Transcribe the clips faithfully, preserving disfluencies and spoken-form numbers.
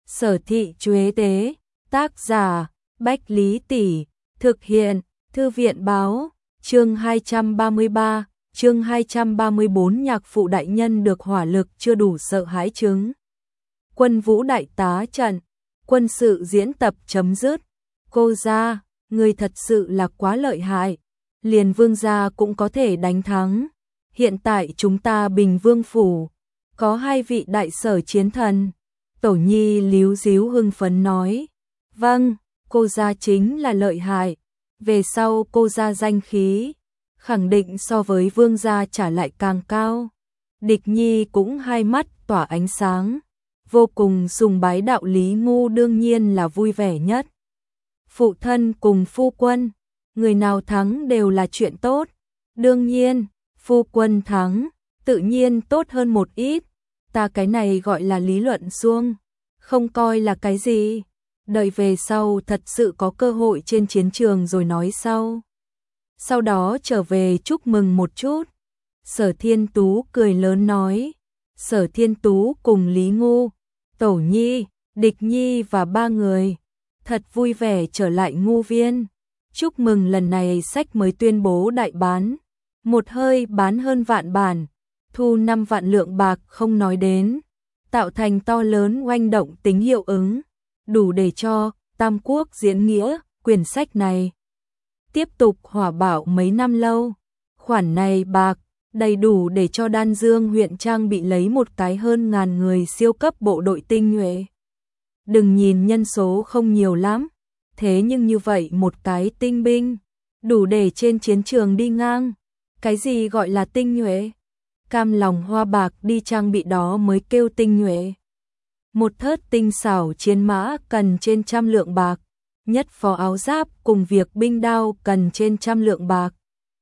Sở thị Chuế tế, tác giả, Bách Lý Tỷ, thực hiện, Thư viện báo, chương hai trăm ba mươi ba, chương hai trăm ba mươi bốn nhạc phụ đại nhân được hỏa lực chưa đủ sợ hãi chứng. Quân vũ đại tá trận, quân sự diễn tập chấm dứt, cô gia, người thật sự là quá lợi hại, liền vương gia cũng có thể đánh thắng. Hiện tại chúng ta Bình Vương Phủ, có hai vị đại sở chiến thần. Tổ nhi líu díu hưng phấn nói, vâng, cô gia chính là lợi hại, về sau cô gia danh khí, khẳng định so với vương gia trả lại càng cao. Địch nhi cũng hai mắt tỏa ánh sáng, vô cùng sùng bái đạo Lý Ngu đương nhiên là vui vẻ nhất. Phụ thân cùng phu quân, người nào thắng đều là chuyện tốt, đương nhiên, phu quân thắng, tự nhiên tốt hơn một ít. Ta cái này gọi là lý luận suông, không coi là cái gì, đợi về sau thật sự có cơ hội trên chiến trường rồi nói sau. Sau đó trở về chúc mừng một chút. Sở Thiên Tú cười lớn nói, Sở Thiên Tú cùng Lý Ngu, Tổ Nhi, Địch Nhi và ba người, thật vui vẻ trở lại Ngu Viên. Chúc mừng lần này sách mới tuyên bố đại bán, một hơi bán hơn vạn bản, thu năm vạn lượng bạc không nói đến, tạo thành to lớn oanh động tính hiệu ứng, đủ để cho Tam Quốc diễn nghĩa, quyển sách này tiếp tục hỏa bạo mấy năm lâu. Khoản này bạc đầy đủ để cho Đan Dương huyện trang bị lấy một cái hơn ngàn người siêu cấp bộ đội tinh nhuệ. Đừng nhìn nhân số không nhiều lắm, thế nhưng như vậy một cái tinh binh, đủ để trên chiến trường đi ngang. Cái gì gọi là tinh nhuệ? Cam lòng hoa bạc đi trang bị đó mới kêu tinh nhuệ. Một thớt tinh xảo chiến mã cần trên trăm lượng bạc, nhất phó áo giáp cùng việc binh đao cần trên trăm lượng bạc.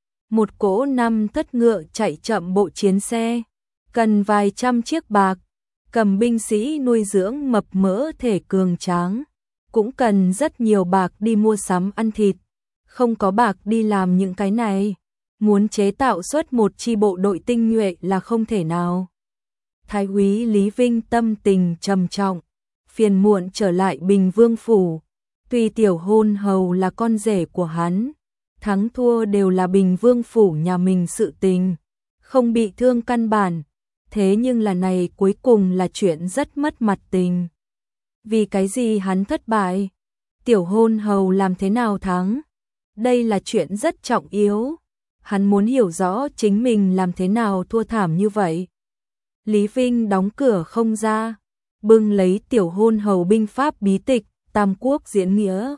Một cỗ năm thất ngựa chạy chậm bộ chiến xe, cần vài trăm chiếc bạc, cầm binh sĩ nuôi dưỡng mập mỡ thể cường tráng, cũng cần rất nhiều bạc đi mua sắm ăn thịt, không có bạc đi làm những cái này. Muốn chế tạo xuất một chi bộ đội tinh nhuệ là không thể nào. Thái úy Lý Vinh tâm tình trầm trọng, phiền muộn trở lại Bình Vương Phủ. Tuy tiểu hôn hầu là con rể của hắn, thắng thua đều là Bình Vương Phủ nhà mình sự tình, không bị thương căn bản. Thế nhưng là này cuối cùng là chuyện rất mất mặt tình. Vì cái gì hắn thất bại? Tiểu hôn hầu làm thế nào thắng? Đây là chuyện rất trọng yếu. Hắn muốn hiểu rõ chính mình làm thế nào thua thảm như vậy. Lý Vinh đóng cửa không ra, bưng lấy tiểu hôn hầu binh pháp bí tịch, Tam Quốc diễn nghĩa.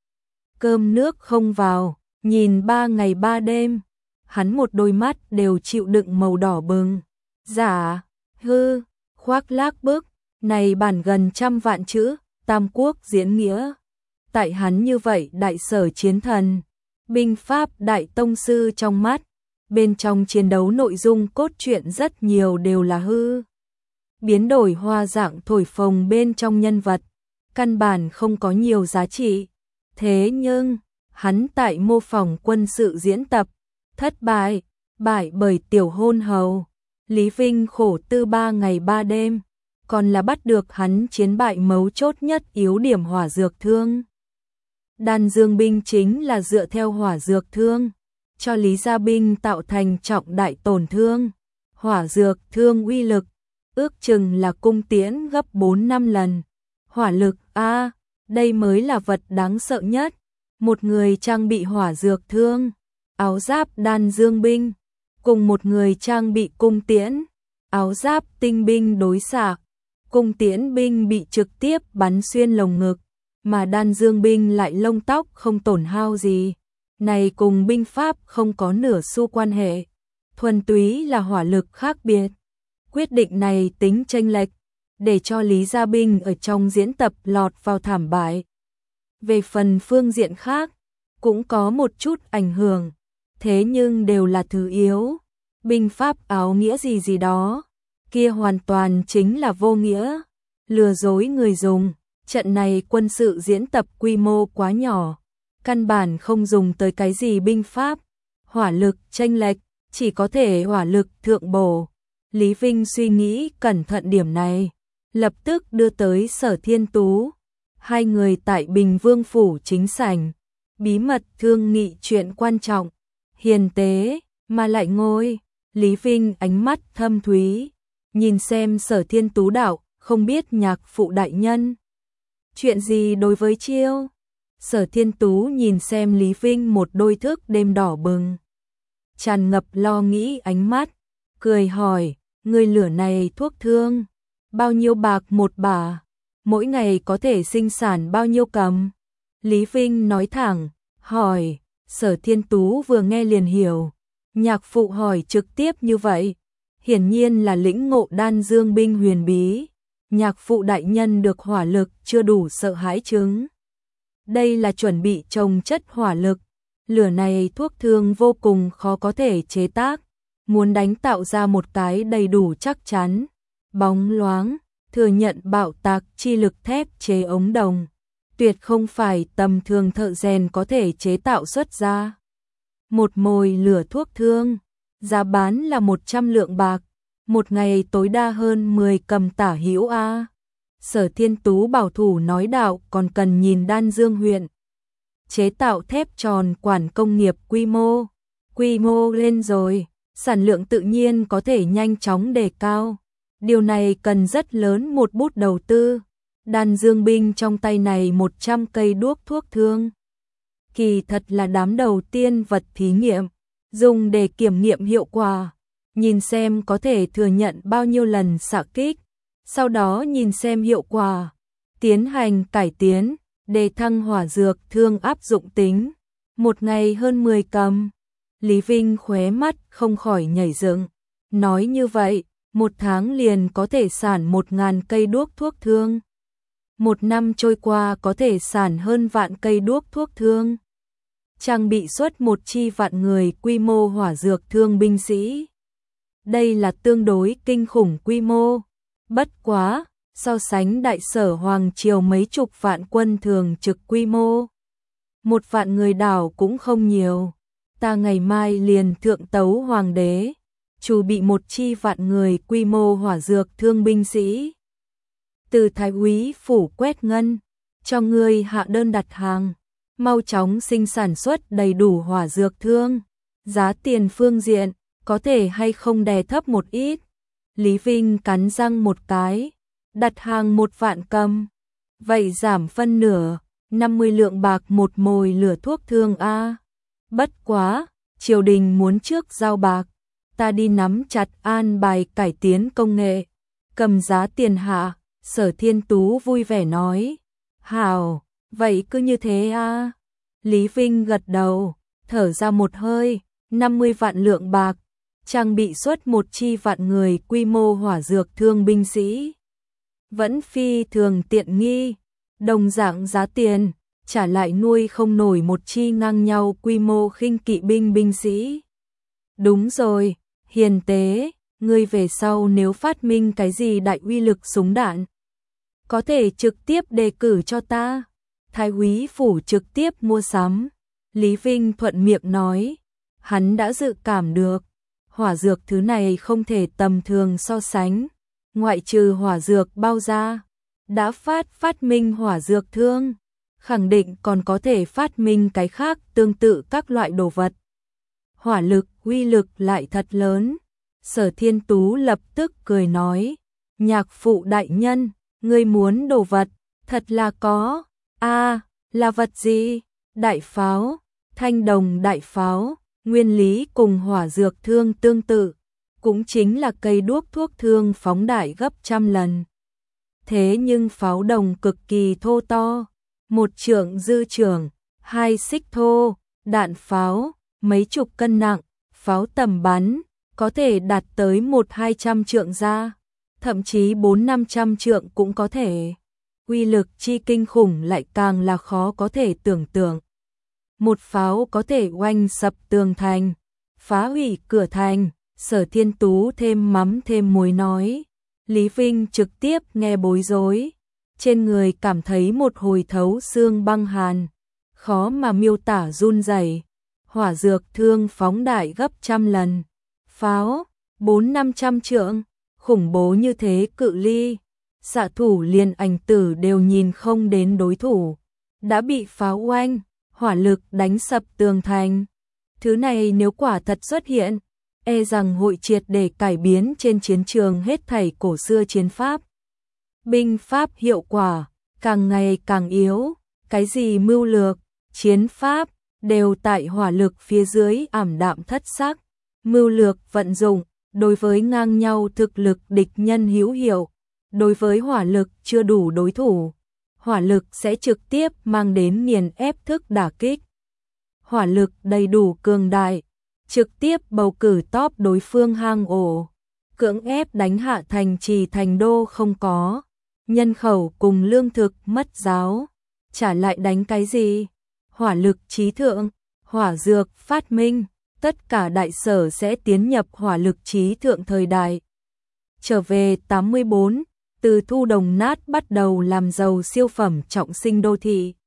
Cơm nước không vào, nhìn ba ngày ba đêm, hắn một đôi mắt đều chịu đựng màu đỏ bừng. Giả, hư, khoác lác bức, này bản gần trăm vạn chữ, Tam Quốc diễn nghĩa. Tại hắn như vậy đại sở chiến thần, binh pháp đại tông sư trong mắt, bên trong chiến đấu nội dung cốt truyện rất nhiều đều là hư. Biến đổi hoa dạng thổi phồng bên trong nhân vật, căn bản không có nhiều giá trị. Thế nhưng, hắn tại mô phỏng quân sự diễn tập, thất bại, bại bởi tiểu hôn hầu. Lý Vinh khổ tư ba ngày ba đêm, còn là bắt được hắn chiến bại mấu chốt nhất yếu điểm hỏa dược thương. Đan Dương binh chính là dựa theo hỏa dược thương, cho Lý Gia binh tạo thành trọng đại tổn thương. Hỏa dược thương uy lực, ước chừng là cung tiễn gấp bốn năm lần. Hỏa lực, a đây mới là vật đáng sợ nhất. Một người trang bị hỏa dược thương, áo giáp Đan Dương binh, cùng một người trang bị cung tiễn, áo giáp tinh binh đối xạ. Cung tiễn binh bị trực tiếp bắn xuyên lồng ngực, mà Đan Dương binh lại lông tóc không tổn hao gì. Này cùng binh pháp không có nửa xu quan hệ, thuần túy là hỏa lực khác biệt. Quyết định này tính chênh lệch, để cho Lý Gia binh ở trong diễn tập lọt vào thảm bại. Về phần phương diện khác, cũng có một chút ảnh hưởng, thế nhưng đều là thứ yếu. Binh pháp áo nghĩa gì gì đó, kia hoàn toàn chính là vô nghĩa, lừa dối người dùng. Trận này quân sự diễn tập quy mô quá nhỏ, căn bản không dùng tới cái gì binh pháp, hỏa lực chênh lệch, chỉ có thể hỏa lực thượng bổ. Lý Vinh suy nghĩ cẩn thận điểm này, lập tức đưa tới Sở Thiên Tú. Hai người tại Bình Vương phủ chính sảnh, bí mật thương nghị chuyện quan trọng, hiền tế mà lại ngồi. Lý Vinh ánh mắt thâm thúy, nhìn xem Sở Thiên Tú đạo, không biết nhạc phụ đại nhân chuyện gì đối với chiêu. Sở Thiên Tú nhìn xem Lý Vinh một đôi thức đêm đỏ bừng, tràn ngập lo nghĩ ánh mắt, cười hỏi, người lửa này thuốc thương, bao nhiêu bạc một bả, mỗi ngày có thể sinh sản bao nhiêu cầm? Lý Vinh nói thẳng, hỏi. Sở Thiên Tú vừa nghe liền hiểu, nhạc phụ hỏi trực tiếp như vậy, hiển nhiên là lĩnh ngộ đan dương binh huyền bí. Nhạc phụ đại nhân được hỏa lực chưa đủ sợ hãi chứng. Đây là chuẩn bị trồng chất hỏa lực, lửa này thuốc thương vô cùng khó có thể chế tác, muốn đánh tạo ra một cái đầy đủ chắc chắn, bóng loáng, thừa nhận bạo tạc chi lực thép chế ống đồng, tuyệt không phải tầm thường thợ rèn có thể chế tạo xuất ra. Một mồi lửa thuốc thương, giá bán là một trăm lượng bạc, một ngày tối đa hơn mười cầm tả hữu a. Sở Thiên Tú bảo thủ nói đạo, còn cần nhìn Đan Dương huyện chế tạo thép tròn quản công nghiệp quy mô, quy mô lên rồi, sản lượng tự nhiên có thể nhanh chóng đề cao. Điều này cần rất lớn một bút đầu tư. Đan Dương binh trong tay này một trăm cây đuốc thuốc thương, kỳ thật là đám đầu tiên vật thí nghiệm, dùng để kiểm nghiệm hiệu quả, nhìn xem có thể thừa nhận bao nhiêu lần xạ kích, sau đó nhìn xem hiệu quả, tiến hành cải tiến, đề thăng hỏa dược thương áp dụng tính, một ngày hơn mười cầm. Lý Vinh khóe mắt không khỏi nhảy dựng, nói như vậy, một tháng liền có thể sản một ngàn cây đuốc thuốc thương. Một năm trôi qua có thể sản hơn vạn cây đuốc thuốc thương. Trang bị xuất một chi vạn người quy mô hỏa dược thương binh sĩ. Đây là tương đối kinh khủng quy mô. Bất quá, so sánh đại sở Hoàng Triều mấy chục vạn quân thường trực quy mô. Một vạn người đảo cũng không nhiều. Ta ngày mai liền thượng tấu Hoàng đế, chủ bị một chi vạn người quy mô hỏa dược thương binh sĩ. Từ Thái úy phủ quét ngân, cho ngươi hạ đơn đặt hàng, mau chóng sinh sản xuất đầy đủ hỏa dược thương. Giá tiền phương diện, có thể hay không đè thấp một ít. Lý Vinh cắn răng một cái, đặt hàng một vạn cầm. Vậy giảm phân nửa, năm mươi lượng bạc một mồi lửa thuốc thương a. Bất quá, triều đình muốn trước giao bạc, ta đi nắm chặt an bài cải tiến công nghệ, cầm giá tiền hạ. Sở Thiên Tú vui vẻ nói, hảo, vậy cứ như thế a. Lý Vinh gật đầu, thở ra một hơi, năm mươi vạn lượng bạc, trang bị xuất một chi vạn người quy mô hỏa dược thương binh sĩ. Vẫn phi thường tiện nghi, đồng dạng giá tiền, trả lại nuôi không nổi một chi ngang nhau quy mô khinh kỵ binh binh sĩ. Đúng rồi, hiền tế, ngươi về sau nếu phát minh cái gì đại uy lực súng đạn, có thể trực tiếp đề cử cho ta. Thái úy phủ trực tiếp mua sắm. Lý Vinh thuận miệng nói, hắn đã dự cảm được, hỏa dược thứ này không thể tầm thường so sánh, ngoại trừ hỏa dược bao ra, đã phát phát minh hỏa dược thương, khẳng định còn có thể phát minh cái khác tương tự các loại đồ vật. Hỏa lực, uy lực lại thật lớn. Sở Thiên Tú lập tức cười nói, nhạc phụ đại nhân, ngươi muốn đồ vật, thật là có. A, à, là vật gì? Đại pháo, thanh đồng đại pháo, nguyên lý cùng hỏa dược thương tương tự, cũng chính là cây đuốc thuốc thương phóng đại gấp trăm lần. Thế nhưng pháo đồng cực kỳ thô to, một trượng dư trưởng, hai xích thô, đạn pháo, mấy chục cân nặng, pháo tầm bắn, có thể đạt tới một hai trăm trượng ra, thậm chí bốn năm trăm trượng cũng có thể. Uy lực chi kinh khủng lại càng là khó có thể tưởng tượng. Một pháo có thể oanh sập tường thành, phá hủy cửa thành. Sở Thiên Tú thêm mắm thêm muối nói. Lý Vinh trực tiếp nghe bối rối, trên người cảm thấy một hồi thấu xương băng hàn, khó mà miêu tả run rẩy. Hỏa dược thương phóng đại gấp trăm lần, pháo bốn năm trăm trượng, khủng bố như thế cự ly, xạ thủ liền ảnh tử đều nhìn không đến đối thủ, đã bị phá oanh, hỏa lực đánh sập tường thành. Thứ này nếu quả thật xuất hiện, e rằng hội triệt để cải biến trên chiến trường hết thảy cổ xưa chiến pháp. Binh pháp hiệu quả, càng ngày càng yếu, cái gì mưu lược, chiến pháp, đều tại hỏa lực phía dưới ảm đạm thất sắc. Mưu lược vận dụng, đối với ngang nhau thực lực địch nhân hữu hiệu, đối với hỏa lực chưa đủ đối thủ, hỏa lực sẽ trực tiếp mang đến nghiền ép thức đả kích. Hỏa lực đầy đủ cường đại, trực tiếp bầu cử top đối phương hang ổ, cưỡng ép đánh hạ thành trì thành đô không có, nhân khẩu cùng lương thực mất giáo, trả lại đánh cái gì? Hỏa lực trí thượng, hỏa dược phát minh, tất cả đại sở sẽ tiến nhập hỏa lực trí thượng thời đại. Trở về tám mươi bốn, từ thu đồng nát bắt đầu làm giàu siêu phẩm trọng sinh đô thị.